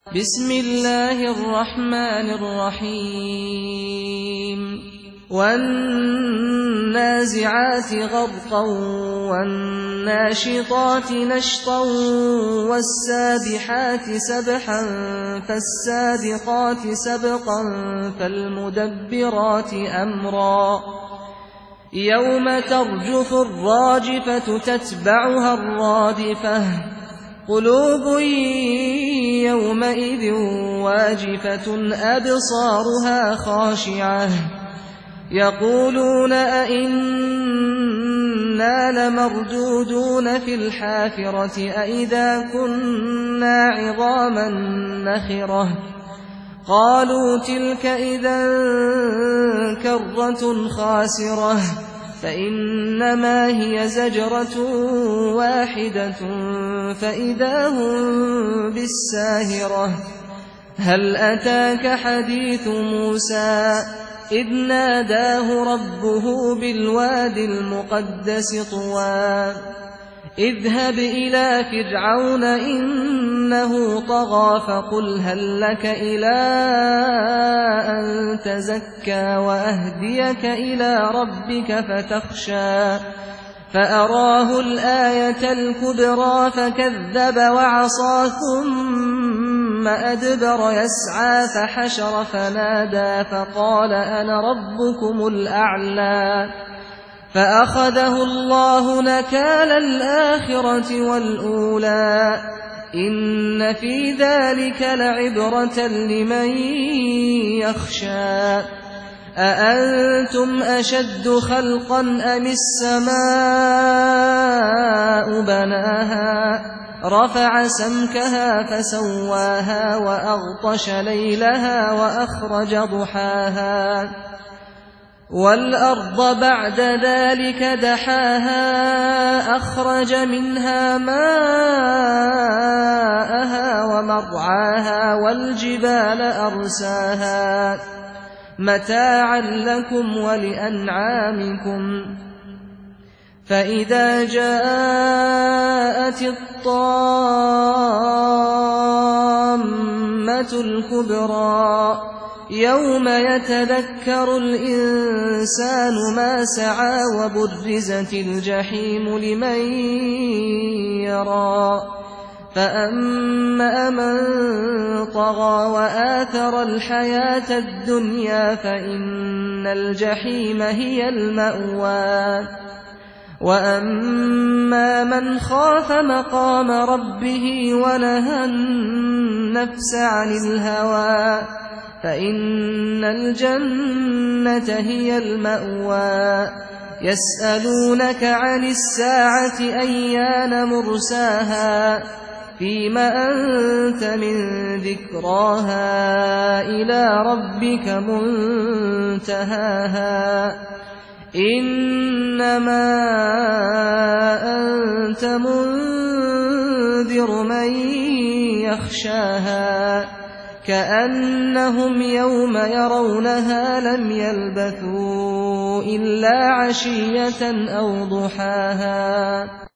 بسم الله الرحمن الرحيم والنازعات غرقا والناشطات نشطا والسابحات سبحا فالسابقات سبقا فالمدبرات أمرا يوم ترجف الراجفة تتبعها الرادفة قلوب يومئذ واجفة أبصارها خاشعة يقولون أئنا لمردودون في الحافرة أئذا كنا عظاما نخرة قالوا تلك إذا كرة خاسرة فإنما هي زجرة واحدة فإذا هم بالساهرة هل أتاك حديث موسى إذ ناداه ربه بالواد المقدس طوى اذهب إلى فرعون إنه طغى فقل هل لك إلى أن تزكى وأهديك إلى ربك فتخشى فأراه الآية الكبرى فكذب وعصى ثم أدبر يسعى فحشر فنادى فقال أنا ربكم الأعلى فأخذه الله نكال الآخرة والأولى إن في ذلك لعبرة لمن يخشى أأنتم أشد خلقا أم السماء بناها رفع سمكها فسواها وأغطش ليلها وأخرج ضحاها والأرض بعد ذلك دحاها أخرج منها ماءها ومرعاها والجبال أرساها متاعا لكم ولأنعامكم فإذا جاءت الطامة الكبرى يوم يتذكر الإنسان ما سعى وبرزت الجحيم لمن يرى فأما من طغى وآثر الحياة الدنيا فإن الجحيم هي المأوى وأما من خاف مقام ربه ونهى النفس عن الهوى فإن الجنة هي المأوى يسألونك عن الساعة أيان مرساها فيم أنت من ذكراها إلى ربك منتهاها إنما أنت منذر من يخشاها كأنهم يوم يرونها لم يلبثوا إلا عشية أو ضحاها